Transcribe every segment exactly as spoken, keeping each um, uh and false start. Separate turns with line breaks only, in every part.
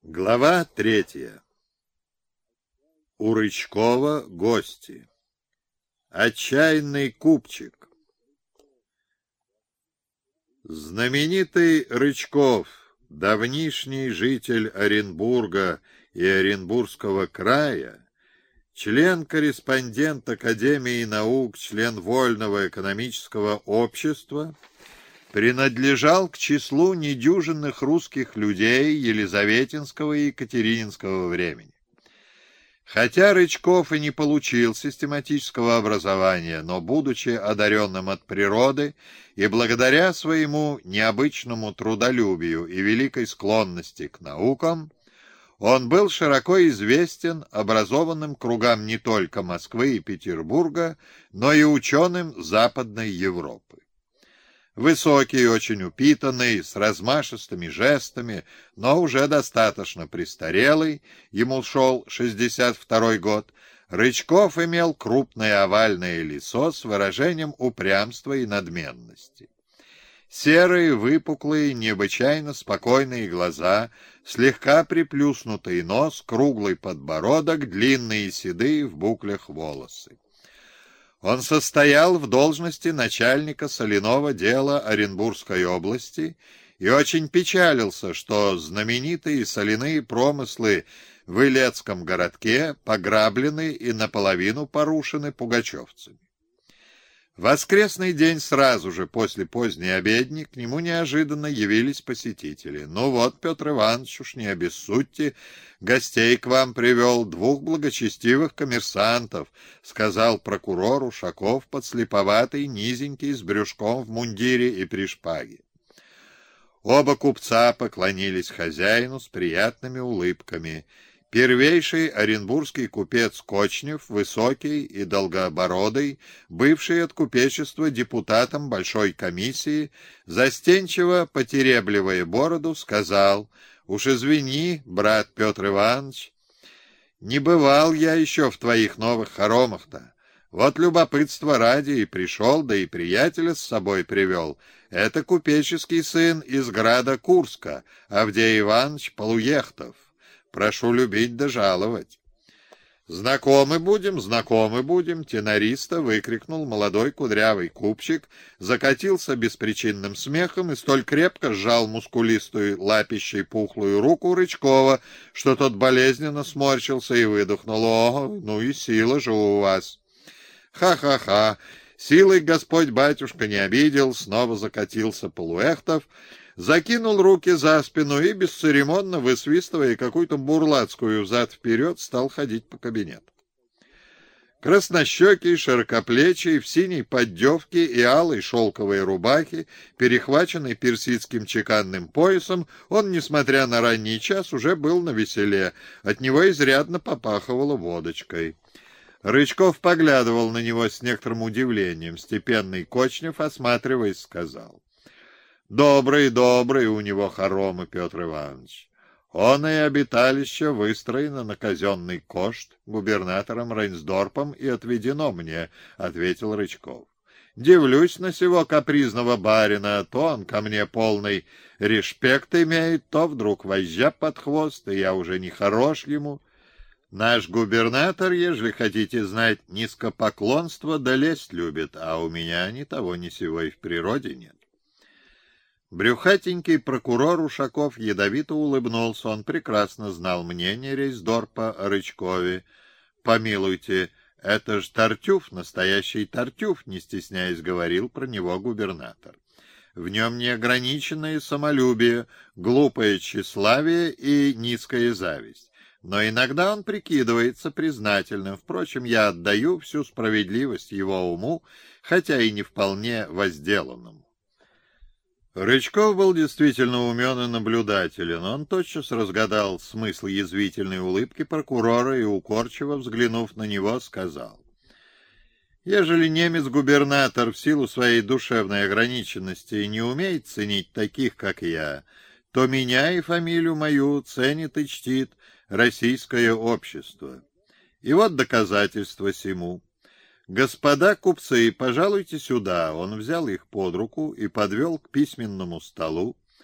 Глава третья. У Рычкова гости. Отчаянный купчик. Знаменитый Рычков, давнишний житель Оренбурга и Оренбургского края, член-корреспондент Академии наук, член Вольного экономического общества, принадлежал к числу недюжинных русских людей елизаветинского и екатерининского времени. Хотя Рычков и не получил систематического образования, но, будучи одаренным от природы и благодаря своему необычному трудолюбию и великой склонности к наукам, он был широко известен образованным кругам не только Москвы и Петербурга, но и ученым Западной Европы. Высокий, очень упитанный, с размашистыми жестами, но уже достаточно престарелый, ему шел шестьдесят второй год, Рычков имел крупное овальное лицо с выражением упрямства и надменности. Серые, выпуклые, необычайно спокойные глаза, слегка приплюснутый нос, круглый подбородок, длинные седые в буклях волосы. Он состоял в должности начальника соляного дела Оренбургской области и очень печалился, что знаменитые соляные промыслы в Илецком городке пограблены и наполовину порушены пугачевцами. В воскресный день сразу же после поздней обедни к нему неожиданно явились посетители. «Ну вот, Петр Иванович, уж не обессудьте, гостей к вам привел, двух благочестивых коммерсантов», — сказал прокурор Ушаков, подслеповатый, низенький, с брюшком в мундире и при шпаге. Оба купца поклонились хозяину с приятными улыбками. Первейший оренбургский купец Кочнев, высокий и долгобородый, бывший от купечества депутатом Большой комиссии, застенчиво потеребливая бороду, сказал: «Уж извини, брат Петр Иванович, не бывал я еще в твоих новых хоромах-то. Вот любопытство ради и пришел, да и приятеля с собой привел. Это купеческий сын из града Курска, Авдей Иванович Полуехтов. Прошу любить да жаловать». «Знакомы будем, знакомы будем», — тенориста выкрикнул молодой кудрявый купчик, закатился беспричинным смехом и столь крепко сжал мускулистую лапищей пухлую руку Рычкова, что тот болезненно сморщился и выдохнул: «О, ну и сила же у вас!» «Ха-ха-ха! Силой Господь батюшка не обидел», — снова закатился Полуэхтов, закинул руки за спину и, бесцеремонно высвистывая какую-то бурлацкую взад-вперед, стал ходить по кабинету. Краснощекий, широкоплечий, в синей поддевке и алой шелковой рубахе, перехваченной персидским чеканным поясом, он, несмотря на ранний час, уже был навеселе, от него изрядно попахивало водочкой. Рычков поглядывал на него с некоторым удивлением. Степенный Кочнев, осматриваясь, сказал: «Добрый, добрый у него хоромы, Петр Иванович. Он и обиталище выстроено на казенный кошт губернатором Рейнсдорпом и отведено мне», — ответил Рычков. «Дивлюсь на сего капризного барина, то он ко мне полный респект имеет, то вдруг вожжа под хвост, и я уже не хорош ему. Наш губернатор, ежели хотите знать, низкопоклонство да лесть любит, а у меня ни того ни сего и в природе нет». Брюхатенький прокурор Ушаков ядовито улыбнулся. Он прекрасно знал мнение Рейнсдорпа о Рычкове. «Помилуйте, это ж Тартюф, настоящий Тартюф», — не стесняясь говорил про него губернатор. «В нем неограниченное самолюбие, глупое тщеславие и низкая зависть. Но иногда он прикидывается признательным. Впрочем, я отдаю всю справедливость его уму, хотя и не вполне возделанному». Рычков был действительно умен и наблюдателен. Он тотчас разгадал смысл язвительной улыбки прокурора и, укорчиво взглянув на него, сказал: «Ежели немец-губернатор в силу своей душевной ограниченности не умеет ценить таких, как я, то меня и фамилию мою ценит и чтит российское общество. И вот доказательство сему. «Господа купцы, пожалуйте сюда». Он взял их под руку и подвел к письменному столу.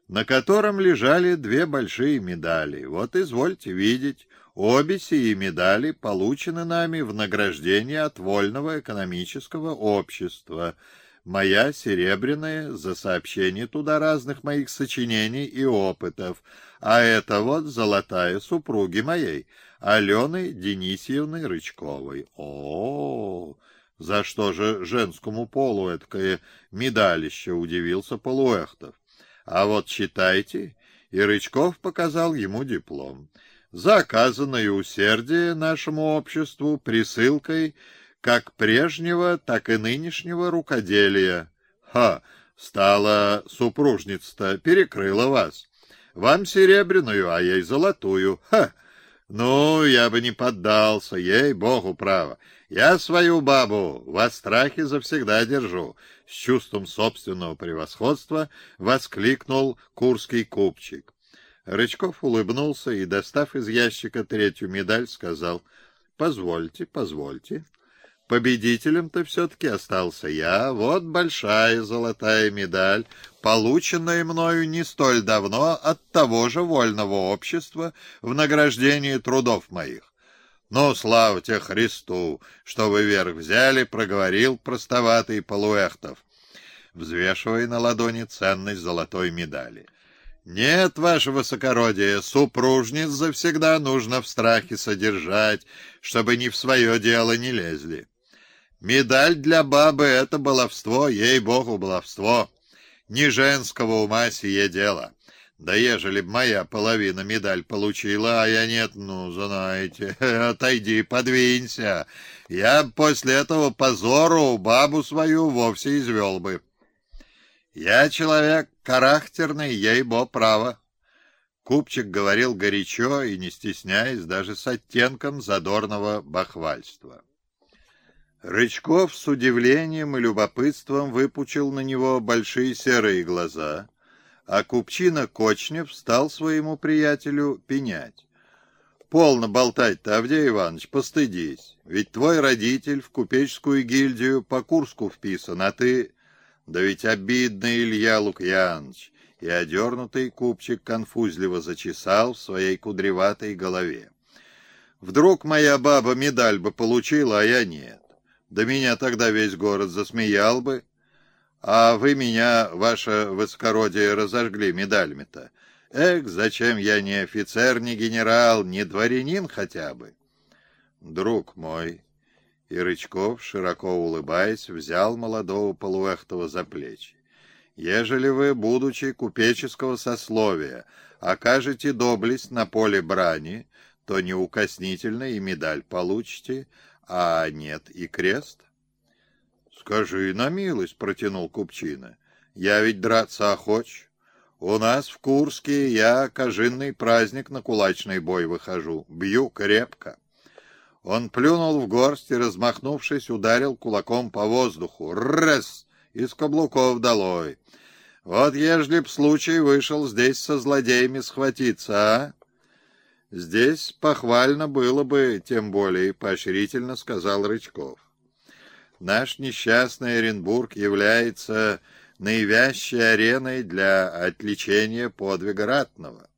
на котором лежали две большие медали. Вот извольте видеть, обе сии медали получены нами в награждение от Вольного экономического общества. Моя серебряная за сообщение туда разных моих сочинений и опытов, а это вот золотая супруги моей, Алены Денисьевны Рычковой. О, -о, -о за что же женскому полу эткое медалище, удивился Полуэхтов. А вот читайте, и Рычков показал ему диплом. За оказанное усердие нашему обществу присылкой как прежнего, так и нынешнего рукоделия. Ха, стала супружница-то, перекрыла вас. Вам серебряную, а ей золотую. Ха! Ну, я бы не поддался, ей-богу, право. Я свою бабу во страхе завсегда держу. С чувством собственного превосходства воскликнул курский купчик. Рычков улыбнулся и, достав из ящика третью медаль, сказал: «Позвольте, позвольте. Победителем-то все-таки остался я. Вот большая золотая медаль, полученная мною не столь давно от того же Вольного общества в награждении трудов моих. Ну, слава тебе Христу, что вы верх взяли», — проговорил простоватый Полуэхтов, взвешивая на ладони ценность золотой медали. «Нет, ваше высокородие, супружниц завсегда нужно в страхе содержать, чтобы ни в свое дело не лезли. Медаль для бабы — это баловство, ей-богу, баловство. Не женского ума сие дело. Да ежели б моя половина медаль получила, а я нет, ну, знаете, отойди, подвинься. Я б после этого позору бабу свою вовсе извел бы. Я человек характерный, ей-бо, право». Купчик говорил горячо и не стесняясь, даже с оттенком задорного бахвальства. Рычков с удивлением и любопытством выпучил на него большие серые глаза, а купчина Кочнев стал своему приятелю пенять. «Полно болтать-то, Авдей Иванович, постыдись, ведь твой родитель в купеческую гильдию по Курску вписан, а ты...» «Да ведь обидно, Илья Лукьяныч!» И одернутый купчик конфузливо зачесал в своей кудреватой голове. «Вдруг моя баба медаль бы получила, а я нет. Да меня тогда весь город засмеял бы. А вы меня, ваше высокородие, разожгли медалями-то. Эх, зачем я не офицер, не генерал, не дворянин хотя бы?» «Друг мой!» И Рычков, широко улыбаясь, взял молодого Полуэхтова за плечи. «Ежели вы, будучи купеческого сословия, окажете доблесть на поле брани, то неукоснительно и медаль получите, а нет и крест». «Скажи на милость», — протянул купчина, — «я ведь драться охоч. У нас в Курске я кожинный праздник на кулачный бой выхожу, бью крепко». Он плюнул в горсть и, размахнувшись, ударил кулаком по воздуху. Раз! Из каблуков долой. Вот ежели б случай вышел здесь со злодеями схватиться, а? Здесь похвально было бы, тем более поощрительно сказал Рычков. Наш несчастный Оренбург является наивящей ареной для отличения подвига ратного.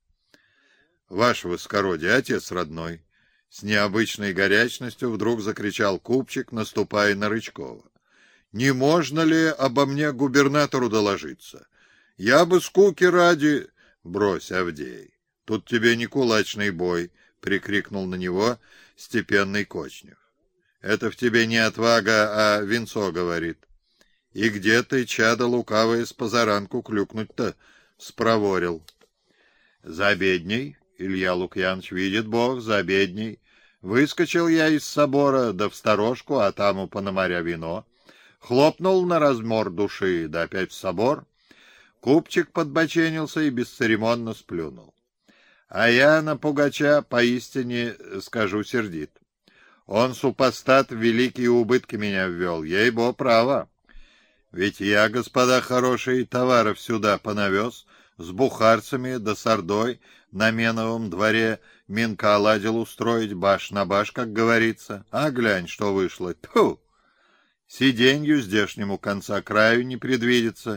Ваше высокородие, отец родной, с необычной горячностью вдруг закричал купчик, наступая на Рычкова. «Не можно ли обо мне губернатору доложиться? Я бы скуки ради...» «Брось, Авдей, тут тебе не кулачный бой», — прикрикнул на него степенный Кочнев. «Это в тебе не отвага, а винцо говорит. И где ты, чадо лукавое, с позаранку клюкнуть-то спроворил?» «За обедней, Илья Лукьяныч, видит Бог, за обедней. Выскочил я из собора, да в сторожку, а там у Пономаря вино. Хлопнул на размор души, да опять в собор». Купчик подбоченился и бесцеремонно сплюнул. «А я на Пугача поистине скажу сердит. Он, супостат, в великие убытки меня ввел, ей-бо, право. Ведь я, господа хорошие, товаров сюда понавез, с бухарцами да с ордой на Меновом дворе Минка ладил устроить баш на баш, как говорится. А глянь, что вышло. Тьфу! Сиденью здешнему конца краю не предвидится.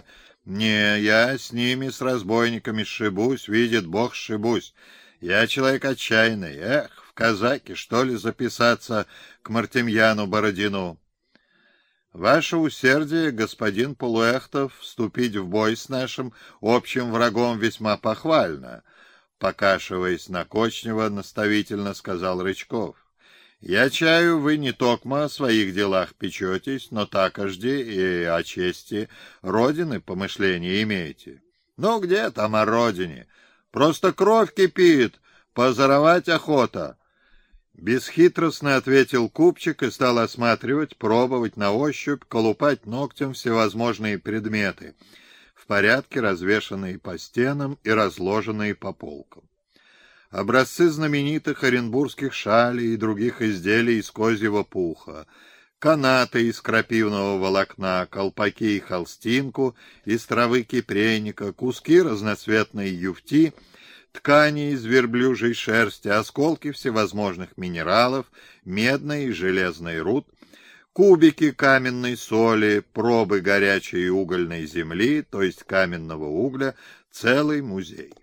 Не, я с ними, с разбойниками сшибусь, видит Бог, сшибусь. Я человек отчаянный. Эх, в казаки, что ли, записаться к Мартемьяну Бородину? Ваше усердие, господин Полуэхтов, вступить в бой с нашим общим врагом весьма похвально, покашиваясь на Кочнева, наставительно сказал Рычков. Я чаю, вы не токмо о своих делах печетесь, но такожди и о чести Родины помышления имеете. Ну, где там о Родине? Просто кровь кипит, позоровать охота. Бесхитростно ответил купчик и стал осматривать, пробовать на ощупь, колупать ногтем всевозможные предметы, в порядке развешанные по стенам и разложенные по полкам. Образцы знаменитых оренбургских шалей и других изделий из козьего пуха, канаты из крапивного волокна, колпаки и холстинку из травы кипреника, куски разноцветной юфти, ткани из верблюжьей шерсти, осколки всевозможных минералов, медной и железной руд, кубики каменной соли, пробы горячей и угольной земли, то есть каменного угля, целый музей.